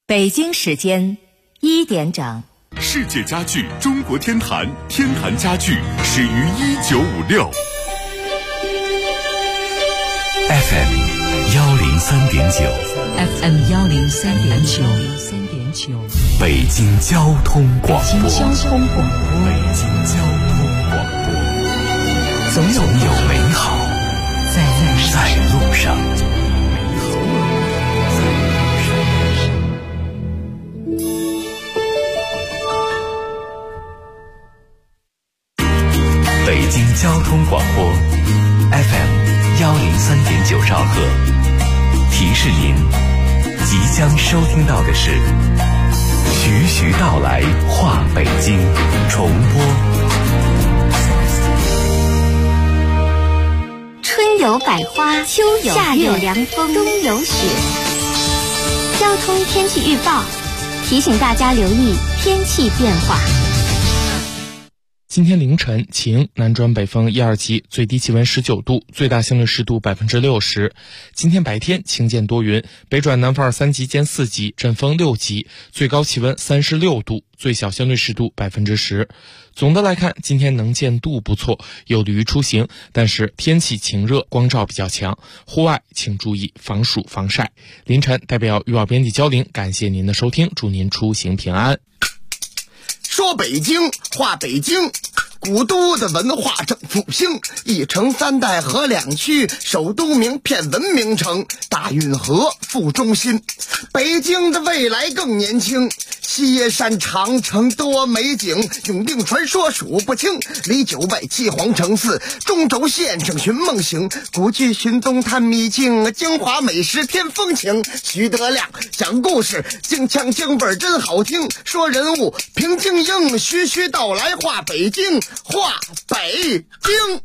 北京时间1点整。 世界家具中国天坛，天坛家具始于1956。FM 103.9 FM 103.9， 北京交通广播。 北京交通广播，总有美好在路上。北京交通广播 FM 103.9兆赫，提示您即将收听到的是徐徐道来话北京重播。 春有百花，秋有夏有凉风，冬有雪。交通天气预报提醒大家留意天气变化。 今天凌晨晴，南转北风1、2级，最低气温19度，最大相对湿度60%。今天白天晴间多云，北转南风2、3级兼4级，阵风6级，最高气温36度，最小相对湿度10%。总的来看，今天能见度不错，有利于出行，但是天气晴热，光照比较强，户外请注意防暑防晒。凌晨代表预报编辑焦玲，感谢您的收听，祝您出行平安。 说北京话北京，古都的文化正复兴，一城三代河两区，首都名片文明城，大运河副中心。北京的未来更年轻，西山长城多美景，永定传说数不清，离九外七皇城寺，中轴线上寻梦行，古剧寻踪探秘境，京华美食添风情。徐德亮讲故事，京腔京味真好听，说人物评京英，徐徐道来话北京，话北京。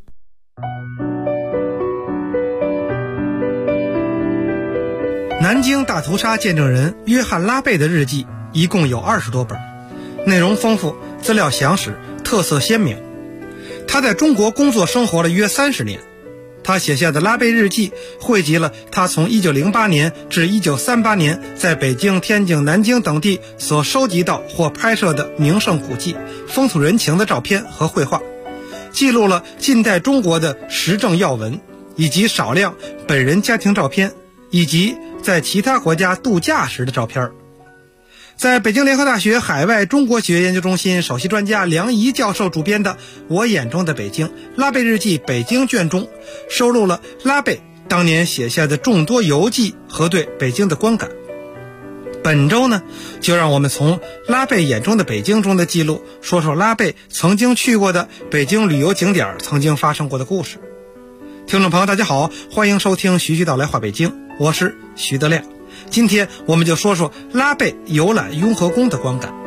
南京大屠杀见证人约翰·拉贝的日记一共有20多本，内容丰富，资料详实，特色鲜明。他在中国工作生活了约30年，他写下的拉贝日记汇集了他从1908年至1938年在北京、天津、南京等地所收集到或拍摄的名胜古迹、风土人情的照片和绘画，记录了近代中国的时政要闻，以及少量本人家庭照片，以及在其他国家度假时的照片。在北京联合大学海外中国学研究中心首席专家梁怡教授主编的《我眼中的北京：拉贝日记北京卷》中，收录了拉贝当年写下的众多游记和对北京的观感。本周呢，就让我们从拉贝眼中的北京中的记录，说说拉贝曾经去过的北京旅游景点曾经发生过的故事。听众朋友大家好，欢迎收听徐徐道来话北京，我是徐德亮。今天我们就说说拉贝游览雍和宫的观感。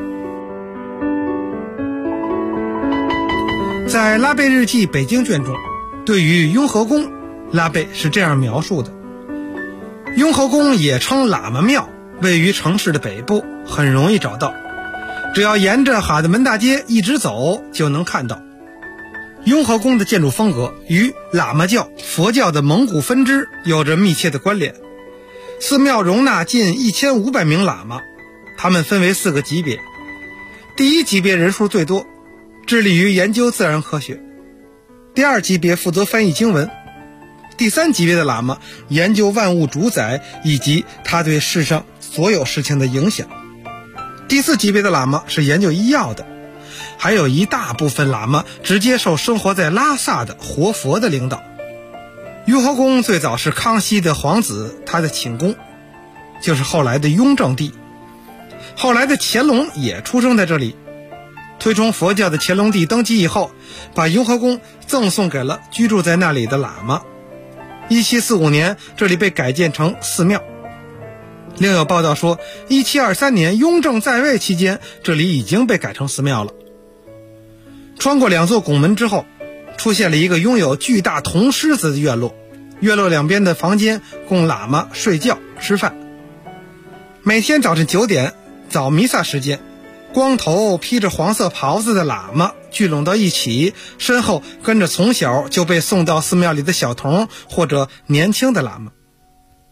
在拉贝日记北京卷中，对于雍和宫，拉贝是这样描述的：雍和宫也称喇嘛庙，位于城市的北部，很容易找到，只要沿着哈德门大街一直走就能看到。雍和宫的建筑风格与喇嘛教、佛教的蒙古分支有着密切的关联。寺庙容纳近1500名喇嘛，他们分为4个级别。第一级别人数最多，致力于研究自然科学；第2级别负责翻译经文；第3级别的喇嘛研究万物主宰以及它对世上所有事情的影响；第4级别的喇嘛是研究医药的；还有一大部分喇嘛直接受生活在拉萨的活佛的领导。雍和宫最早是康熙的皇子他的寝宫，就是后来的雍正帝。后来的乾隆也出生在这里。推崇佛教的乾隆帝登基以后，把雍和宫赠送给了居住在那里的喇嘛。1745年这里被改建成寺庙。另有报道说1723年雍正在位期间，这里已经被改成寺庙了。穿过2座拱门之后，出现了一个拥有巨大铜狮子的院落，院落两边的房间供喇嘛睡觉吃饭。每天早晨9点早弥撒时间，光头披着黄色袍子的喇嘛聚拢到一起，身后跟着从小就被送到寺庙里的小童或者年轻的喇嘛。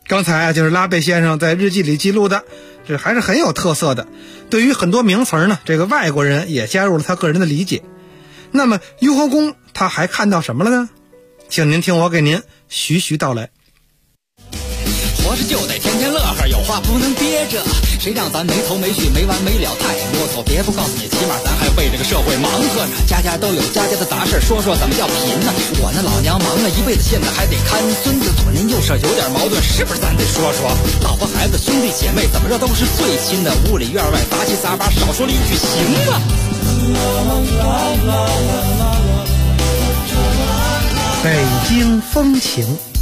刚才就是拉贝先生在日记里记录的，这还是很有特色的。对于很多名词呢，这个外国人也加入了他个人的理解。那么雍和宫他还看到什么了呢？请您听我给您徐徐道来。 活着就得天天乐呵，有话不能憋着，谁让咱没头没绪没完没了，太啰嗦。别不告诉你，起码咱还为这个社会忙活着，家家都有家家的杂事，说说怎么叫贫呢？我那老娘忙了一辈子，现在还得看孙子，左邻右舍有点矛盾，是不是咱得说说？老婆孩子兄弟姐妹怎么着都是最亲的，屋里院外杂七杂八，少说了一句行吗？ 北京风情。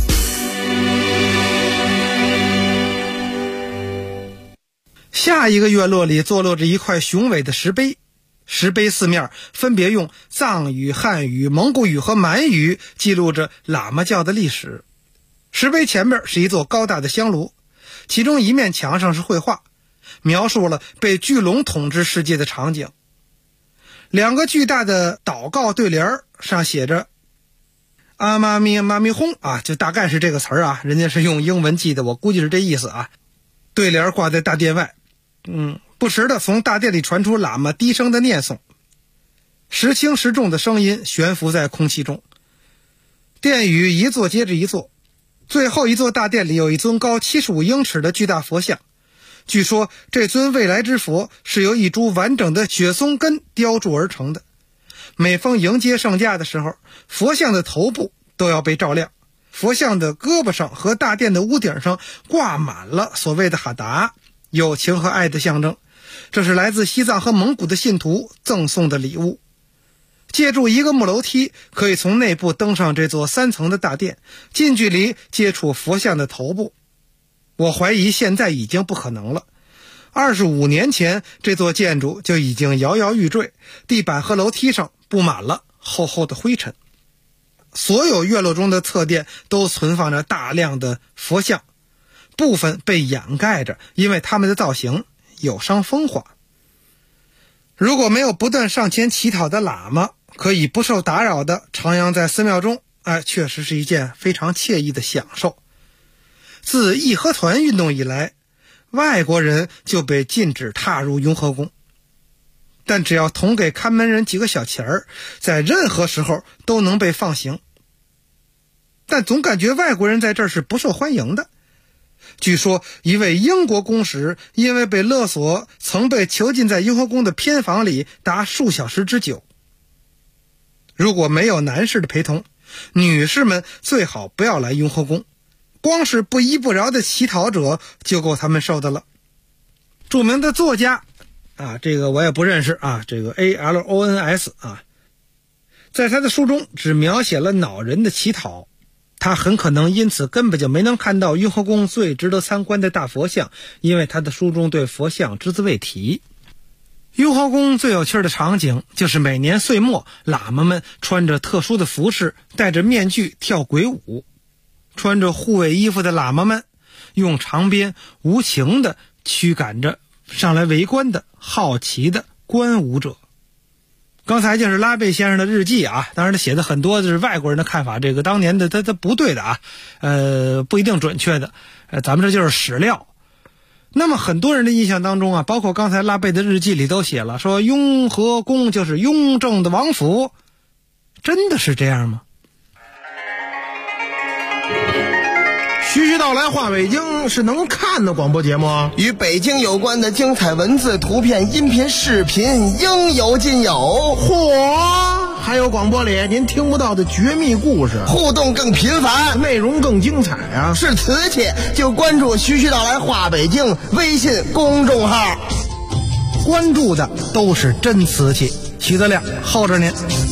下一个院落里坐落着一块雄伟的石碑，石碑四面分别用藏语、汉语、蒙古语和满语记录着喇嘛教的历史。石碑前面是一座高大的香炉，其中一面墙上是绘画，描述了被巨龙统治世界的场景。两个巨大的祷告对联上写着阿妈咪妈咪轰啊，就大概是这个词儿啊，人家是用英文记的，我估计是这意思啊。对联挂在大殿外，不时的从大殿里传出喇嘛低声的念诵，时轻时重的声音悬浮在空气中。殿宇一座接着一座，最后一座大殿里有一尊高75英尺的巨大佛像，据说这尊未来之佛是由一株完整的雪松根雕铸而成的。每逢迎接圣驾的时候，佛像的头部都要被照亮，佛像的胳膊上和大殿的屋顶上挂满了所谓的哈达，友情和爱的象征。这是来自西藏和蒙古的信徒赠送的礼物。借助一个木楼梯，可以从内部登上这座3层的大殿，近距离接触佛像的头部。我怀疑现在已经不可能了。25年前，这座建筑就已经摇摇欲坠，地板和楼梯上布满了厚厚的灰尘。所有院落中的侧殿都存放着大量的佛像，部分被掩盖着，因为它们的造型有伤风化。如果没有不断上前乞讨的喇嘛，可以不受打扰的徜徉在寺庙中，确实是一件非常惬意的享受。自义和团运动以来，外国人就被禁止踏入雍和宫，但只要同给看门人几个小钱儿，在任何时候都能被放行。但总感觉外国人在这儿是不受欢迎的。据说一位英国公使因为被勒索，曾被囚禁在雍和宫的偏房里达数小时之久。如果没有男士的陪同，女士们最好不要来雍和宫，光是不依不饶的乞讨者就够他们受的了。著名的作家这个我也不认识这个 ALONS 在他的书中只描写了恼人的乞讨，他很可能因此根本就没能看到雍和宫最值得参观的大佛像，因为他的书中对佛像只字未提。雍和宫最有趣的场景就是每年岁末，喇嘛们穿着特殊的服饰，戴着面具跳鬼舞。穿着护卫衣服的喇嘛们用长鞭无情地驱赶着上来围观的好奇的观舞者。刚才就是拉贝先生的日记当然他写的很多就是外国人的看法，这个当年的他不对的不一定准确的，咱们这就是史料。那么很多人的印象当中包括刚才拉贝的日记里都写了，说雍和宫就是雍正的王府，真的是这样吗？ 徐徐道来话北京是能看的广播节目， 与北京有关的精彩文字、图片、音频、视频应有尽有。 嚯，还有广播里您听不到的绝密故事， 互动更频繁， 内容更精彩是瓷器就关注徐徐道来话北京微信公众号， 关注的都是真瓷器。徐德亮候着您。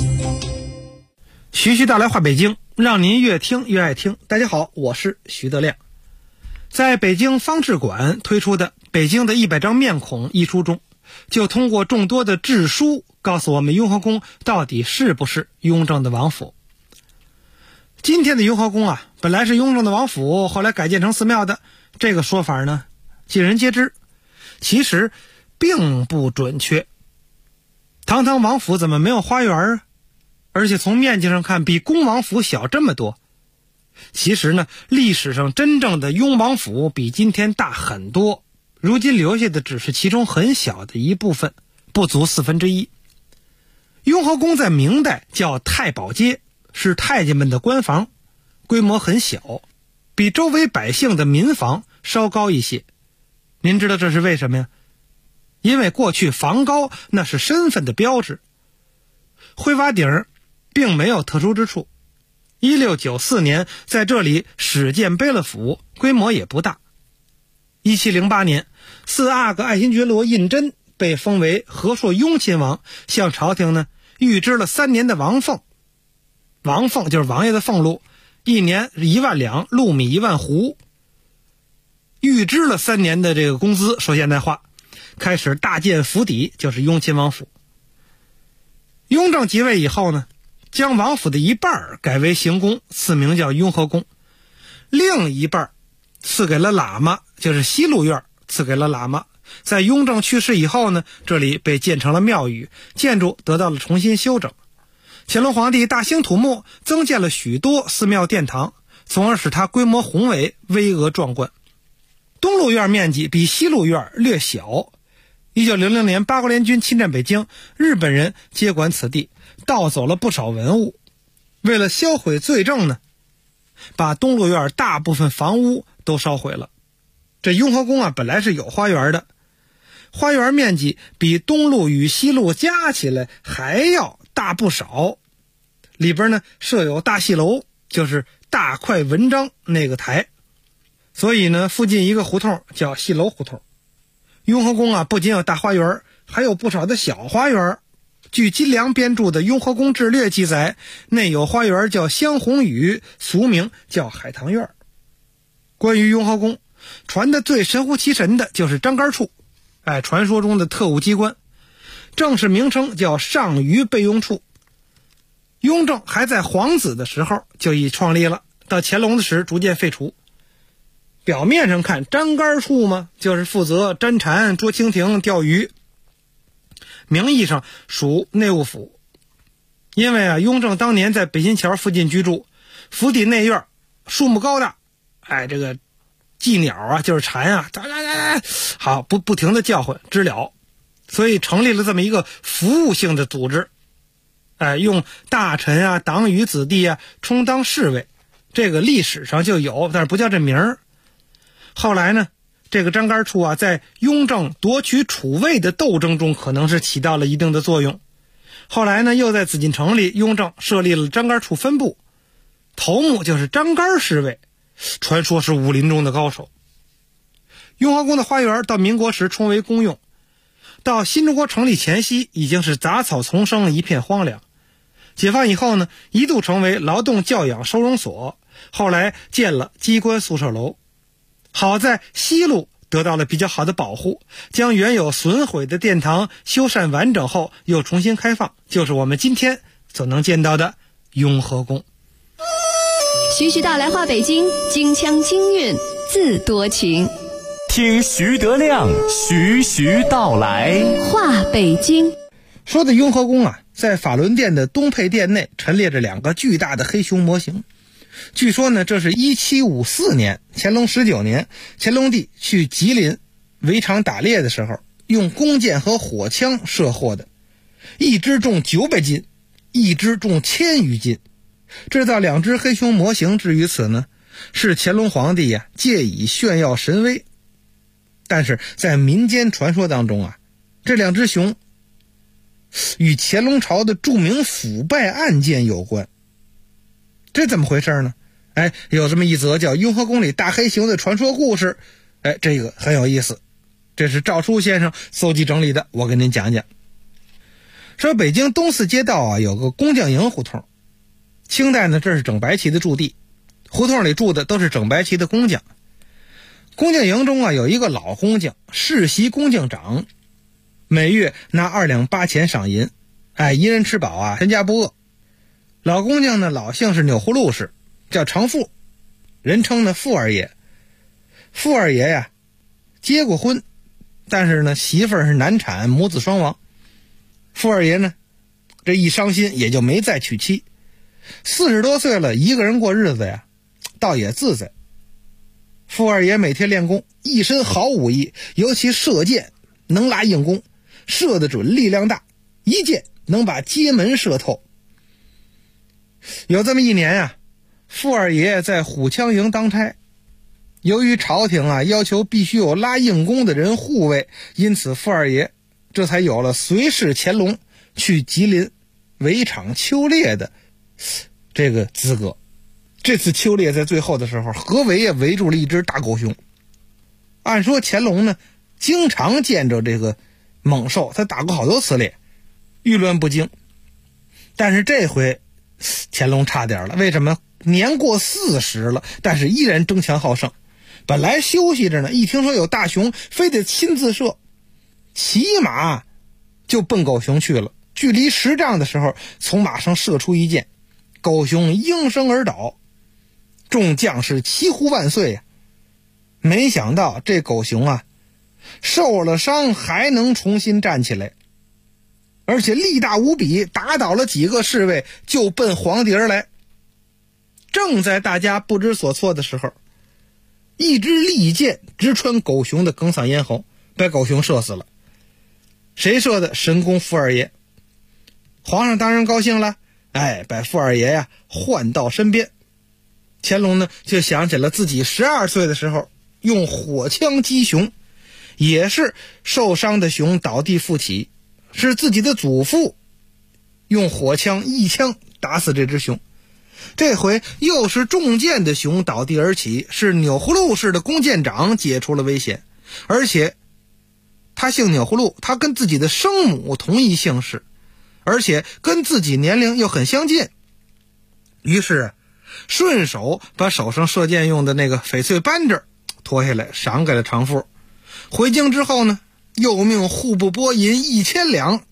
徐徐道来话北京，让您越听越爱听。大家好，我是徐德亮。在北京方志馆推出的《北京的100张面孔》一书中，就通过众多的志书告诉我们雍和宫到底是不是雍正的王府。今天的雍和宫本来是雍正的王府，后来改建成寺庙的，这个说法呢尽人皆知，其实并不准确。堂堂王府怎么没有花园而且从面积上看比恭王府小这么多。 其实呢，历史上真正的雍王府比今天大很多，如今留下的只是其中很小的一部分，不足1/4。雍和宫在明代叫太保街，是太监们的官房，规模很小，比周围百姓的民房稍高一些。您知道这是为什么呀？因为过去房高那是身份的标志。灰瓦顶并没有特殊之处。1694年在这里始建卑勒府，规模也不大。1708年，四阿哥爱新觉罗胤禛被封为和硕雍亲王，向朝廷呢预支了3年的王俸。王俸就是王爷的俸禄，一年1万两，禄米1万斛。预支了3年的这个工资，说现代话，开始大建府邸，就是雍亲王府。雍正即位以后呢，将王府的一半改为行宫，赐名叫雍和宫，另一半赐给了喇嘛，就是西路院，赐给了喇嘛。在雍正去世以后呢，这里被建成了庙宇，建筑得到了重新修整。乾隆皇帝大兴土木，增建了许多寺庙殿堂，从而使它规模宏伟，巍峨壮观。东路院面积比西路院略小。1900年八国联军侵占北京，日本人接管此地，盗走了不少文物。为了销毁罪证呢，把东路院大部分房屋都烧毁了。这雍和宫啊，本来是有花园的，花园面积比东路与西路加起来还要大不少。里边呢设有大戏楼，就是大块文章那个台，所以呢附近一个胡同叫戏楼胡同。雍和宫啊，不仅有大花园，还有不少的小花园。据金良编著的《雍和宫志略》记载，内有花园叫香红雨，俗名叫海棠院。关于雍和宫，传得最神乎其神的就是张杆处，传说中的特务机关，正式名称叫上虞备用处。雍正还在皇子的时候就已创立了，到乾隆的时逐渐废除。表面上看，张杆处嘛，就是负责占蝉、捉蜻蜓、钓鱼，名义上属内务府。因为雍正当年在北新桥附近居住，府邸内院树木高大，这个寄鸟啊，就是蝉啊，好不停的叫唤知了，所以成立了这么一个服务性的组织，用大臣啊、党羽子弟啊充当侍卫，这个历史上就有，但是不叫这名儿。后来呢，这个张杆处啊，在雍正夺取储位的斗争中，可能是起到了一定的作用。后来呢，又在紫禁城里，雍正设立了张杆处分部，头目就是张杆侍卫，传说是武林中的高手。雍和宫的花园到民国时充为公用，到新中国成立前夕，已经是杂草丛生，一片荒凉。解放以后呢，一度成为劳动教养收容所，后来建了机关宿舍楼。好在西路得到了比较好的保护，将原有损毁的殿堂修缮完整后又重新开放，就是我们今天所能见到的雍和宫。 徐徐道来话北京，京腔京韵自多情。 听徐德亮徐徐道来话北京。 说的雍和宫啊，在法轮殿的东配殿内陈列着2个巨大的黑熊模型。据说呢，这是1754年乾隆19年乾隆帝去吉林围场打猎的时候，用弓箭和火枪射获的，一只重900斤，一只重1000余斤。制造2只黑熊模型至于此呢，是乾隆皇帝借以炫耀神威。但是在民间传说当中这2只熊与乾隆朝的著名腐败案件有关。这怎么回事呢？有这么一则叫雍和宫里大黑熊的传说故事，这个很有意思。这是赵初先生搜集整理的，我跟您讲讲。说北京东四街道有个工匠营胡同，清代呢这是整白旗的驻地，胡同里住的都是整白旗的工匠。工匠营中有一个老工匠，世袭工匠长，每月拿2两8钱赏银，一人吃饱全家不饿。老工匠呢老姓是钮祜禄氏，叫常富，人称呢富二爷。富二爷结过婚，但是呢媳妇儿是难产，母子双亡。富二爷呢这一伤心也就没再娶妻。40多岁了，一个人过日子倒也自在。傅二爷每天练功，一身好武艺，尤其射箭能拉硬弓，射得准，力量大，一箭能把街门射透。有这么一年啊，傅二爷在虎枪营当差，由于朝廷要求必须有拉硬弓的人护卫，因此傅二爷这才有了随侍乾隆去吉林围场秋猎的这个资格。这次秋猎在最后的时候，合围也围住了一只大狗熊。按说乾隆呢经常见着这个猛兽，他打过好多次猎，遇乱不惊。但是这回乾隆差点了，为什么？年过40了，但是依然争强好胜。本来休息着呢，一听说有大熊，非得亲自射，骑马就奔狗熊去了。距离10丈的时候，从马上射出一箭，狗熊应声而倒，众将士齐呼万岁呀！没想到这狗熊受了伤还能重新站起来，而且力大无比，打倒了几个侍卫就奔皇帝而来。正在大家不知所措的时候，一支利箭直穿狗熊的哽嗓咽喉，把狗熊射死了。谁射的？神功傅二爷。皇上当然高兴了，把傅二爷唤到身边。乾隆呢就想起了自己12岁的时候用火枪击熊，也是受伤的熊倒地复起，是自己的祖父用火枪一枪打死这只熊。这回又是中箭的熊倒地而起，是钮祜禄氏的弓箭长解除了危险，而且他姓钮祜禄，他跟自己的生母同一姓氏，而且跟自己年龄又很相近，于是顺手把手上射箭用的那个翡翠扳指脱下来赏给了长父。回京之后呢，又命户部拨银1000两，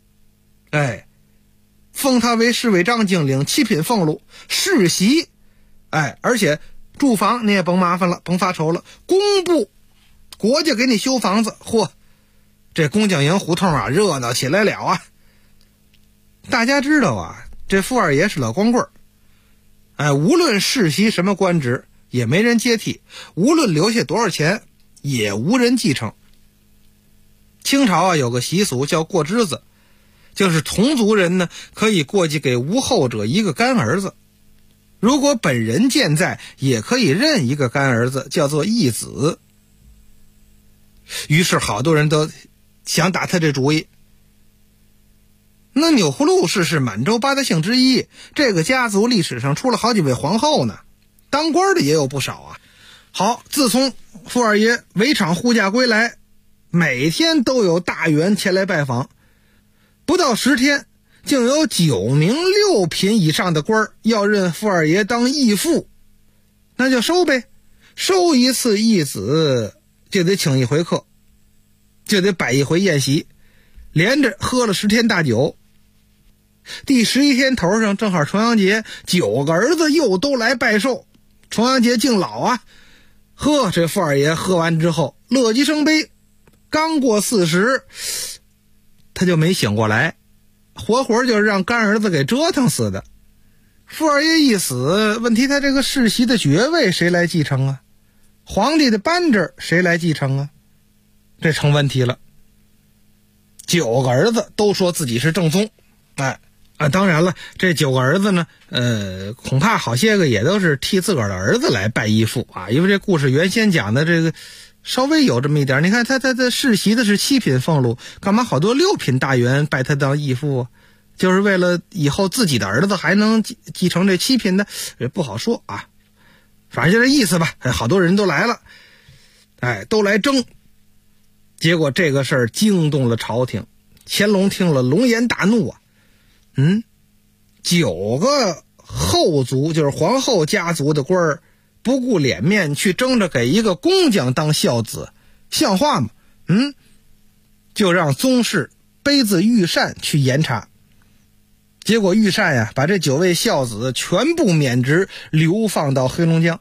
封他为侍卫章京，领7品俸禄，世袭，而且住房你也甭麻烦了，甭发愁了，工部国家给你修房子。这工匠营胡同热闹起来了啊！大家知道这傅二爷是老光棍无论世袭什么官职也没人接替，无论留下多少钱也无人继承。清朝有个习俗叫过支子，就是同族人呢可以过继给无后者一个干儿子，如果本人健在也可以认一个干儿子，叫做义子。于是好多人都想打他这主意。那钮祜禄氏是满洲8大姓之一，这个家族历史上出了好几位皇后呢，当官的也有不少好，自从傅二爷围场护驾归来，每天都有大员前来拜访，不到10天竟有9名6品以上的官要认傅二爷当义父。那就收呗，收一次义子就得请一回客，就得摆一回宴席，连着喝了10天大酒。第11天头上正好重阳节，9个儿子又都来拜寿，重阳节敬老这傅二爷喝完之后乐极生悲，刚过40他就没醒过来，活活就是让干儿子给折腾死的。傅二爷一死，问题他这个世袭的爵位谁来继承皇帝的扳指谁来继承这成问题了。9个儿子都说自己是正宗，当然了，这9个儿子呢，恐怕好些个也都是替自个儿的儿子来拜义父因为这故事原先讲的这个稍微有这么一点。你看他世袭的是7品俸禄，干嘛好多6品大员拜他当义父就是为了以后自己的儿子还能继承这7品的，不好说反正就这意思吧。好多人都来了，都来争。结果这个事儿惊动了朝廷，乾隆听了龙颜大怒9个后族就是皇后家族的官儿不顾脸面去争着给一个工匠当孝子，像话吗？就让宗室卑子御膳去严查。结果御膳把这9位孝子全部免职，流放到黑龙江。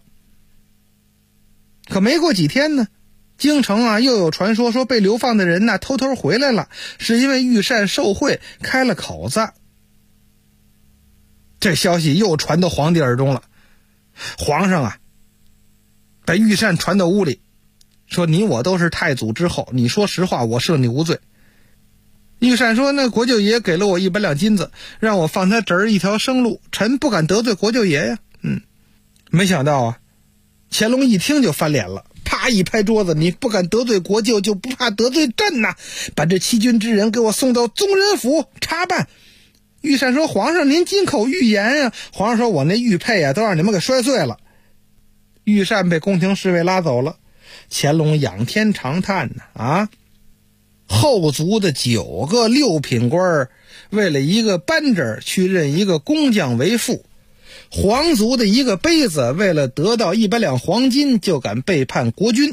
可没过几天呢，京城又有传说被流放的人偷偷回来了，是因为御膳受贿开了口子。这消息又传到皇帝耳中了， 皇上啊，把御膳传到屋里，说你我都是太祖之后，你说实话，我赦你无罪。御膳说，那国舅爷给了我100两金子，让我放他侄儿一条生路，臣不敢得罪国舅爷呀。没想到啊，乾隆一听就翻脸了，啪一拍桌子，你不敢得罪国舅，就不怕得罪朕呐！把这欺君之人给我送到宗人府查办。御膳说，皇上您金口玉言啊。皇上说，我那玉佩啊都让你们给摔碎了。御膳被宫廷侍卫拉走了。乾隆仰天长叹呐，后族的9个6品官为了一个扳指去认一个工匠为父，皇族的一个杯子为了得到100两黄金就敢背叛国君，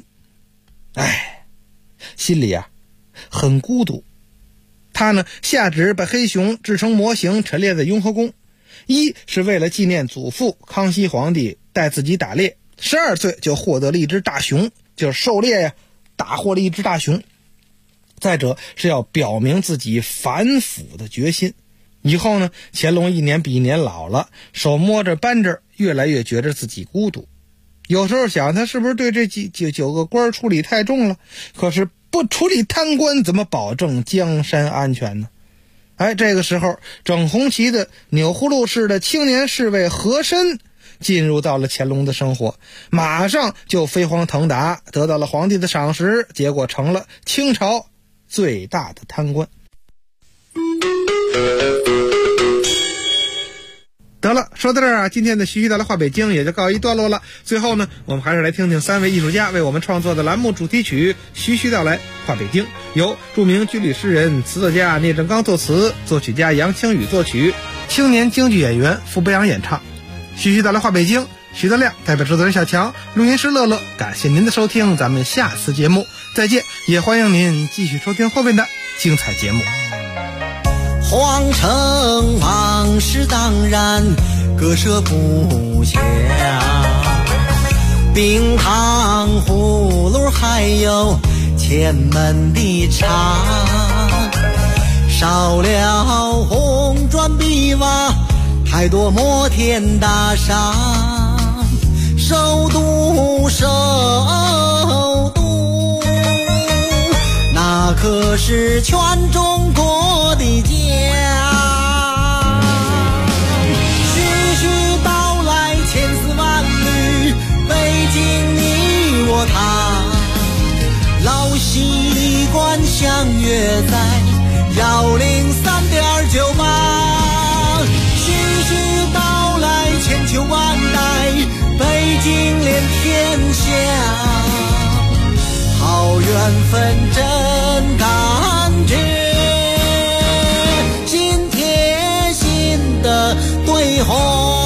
心里啊很孤独。他呢下旨把黑熊制成模型陈列在雍和宫，一是为了纪念祖父康熙皇帝带自己打猎，12岁就获得了一只大熊，就是狩猎呀，打获了一只大熊。再者是要表明自己反腐的决心。以后呢，乾隆一年比一年老了，手摸着扳指，越来越觉得自己孤独。有时候想，他是不是对这9个官处理太重了？可是不处理贪官，怎么保证江山安全呢？这个时候，整红旗的钮祜禄氏的青年侍卫和珅进入到了乾隆的生活，马上就飞黄腾达，得到了皇帝的赏识，结果成了清朝最大的贪官。得了，说到这儿啊，今天的徐徐道来话北京也就告一段落了。最后呢，我们还是来听听3位艺术家为我们创作的栏目主题曲《徐徐道来话北京》，由著名军旅诗人、词作家聂政刚作词，作曲家杨清宇作曲，青年京剧演员傅北阳演唱。徐徐道来话北京，徐德亮代表制作人小强，录音师乐乐，感谢您的收听，咱们下次节目再见，也欢迎您继续收听后面的精彩节目。 皇城往事当然割舍不下，冰糖葫芦还有前门的茶，少了红砖碧瓦，太多摩天大厦，首都那可是全中国的家。徐徐道来千丝万缕，北京你我他，老习惯相约在103.98。徐徐道来千秋万代，北京连天下，好缘分真感觉，心贴心的对话。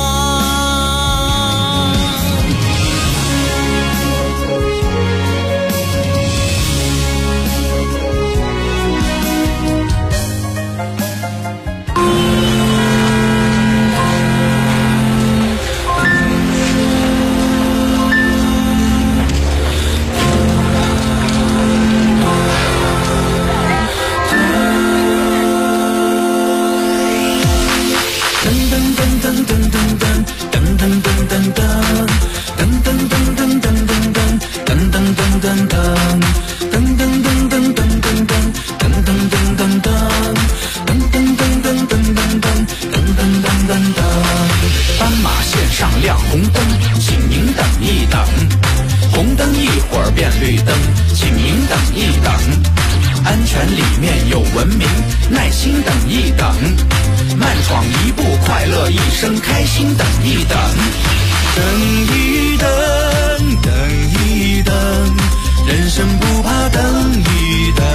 斑马线上亮红灯，请您等一等。红灯一会儿变绿灯，请您等一等。安全里面有文明，耐心等一等。慢闯一步，快乐一生，开心等一等。等一等，等一等，人生不怕等一等。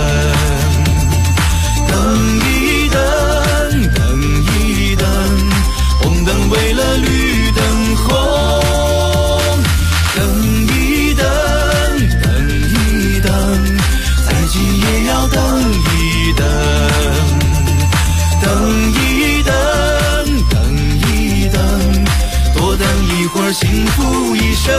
等一等，等一等，红灯为了绿灯红。等一等，等一等，再急也要等一等。等一等，等一等，多等一会儿，幸福一生。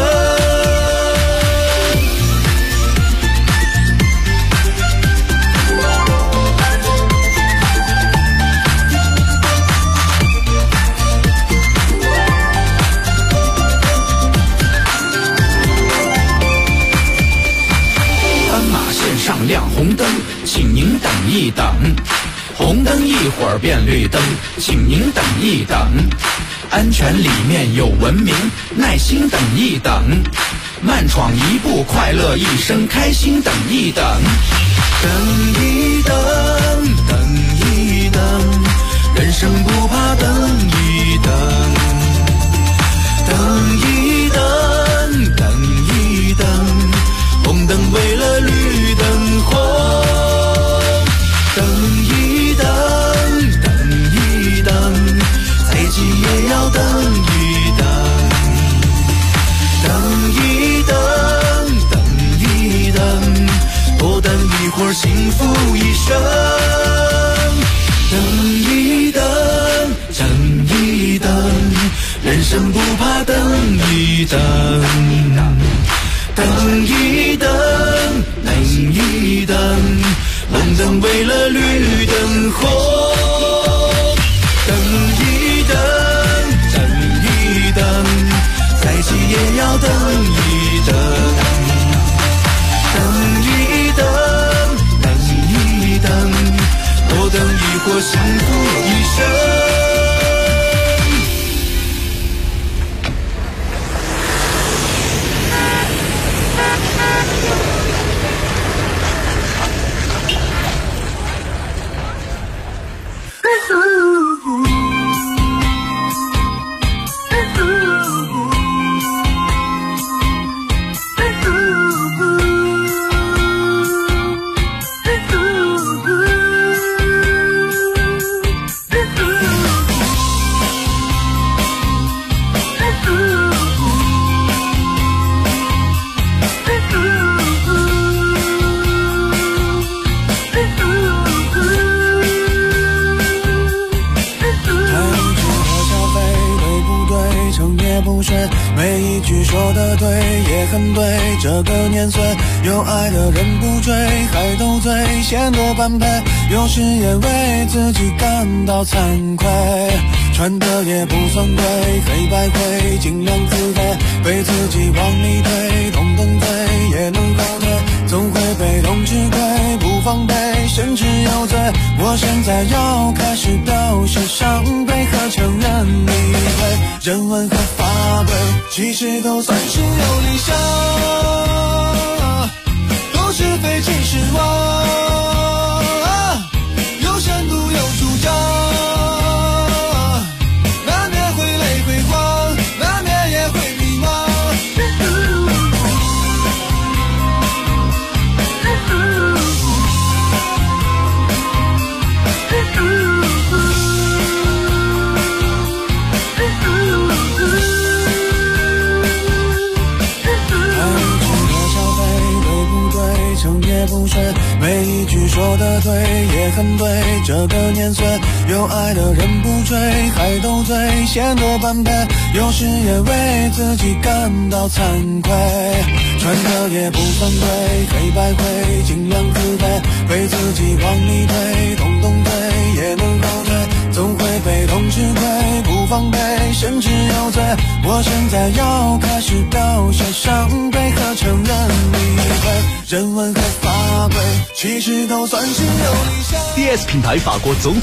红灯，请您等一等。红灯一会儿变绿灯，请您等一等。安全里面有文明，耐心等一等。慢闯一步，快乐一生，开心等一等。等一等，等一等，人生不怕等一等。等一等，等一等，红灯为了绿灯红。等一等，等一等，再急也要等一等。等一等，等一等，多等一会儿幸福一生。等一等，等一等，人生不怕等一等。等一等，等一等，红灯为了绿灯红。等一等，等一等，再急也要等一等。等一等，等一等，多等一会儿幸福一生。每一句说的对也很对，这个年岁有爱的人不追，还斗嘴显得般配，有时也为自己感到惭愧，穿的也不算贵，黑白灰尽量自卑，被自己往里推，动动嘴也能后退，总会被动吃亏，不防备甚至有罪。我现在要开始表示伤悲和承认理会，人文和法规其实都算是有理想，都是非其实妄，有深度有主张，难免会累会慌，难免也会迷茫。不睡，每一句说的对也很对，这个年岁有爱的人不追，还斗嘴显得般配，有时也为自己感到惭愧，穿的也不算贵，黑白灰尽量自卑，被自己往里推，动动嘴也能后退，总会被动吃亏，不防备甚至有罪。我现在要开始表现伤悲和承认理会，人文和法规其实都算是有理想。 DS 品牌法国总统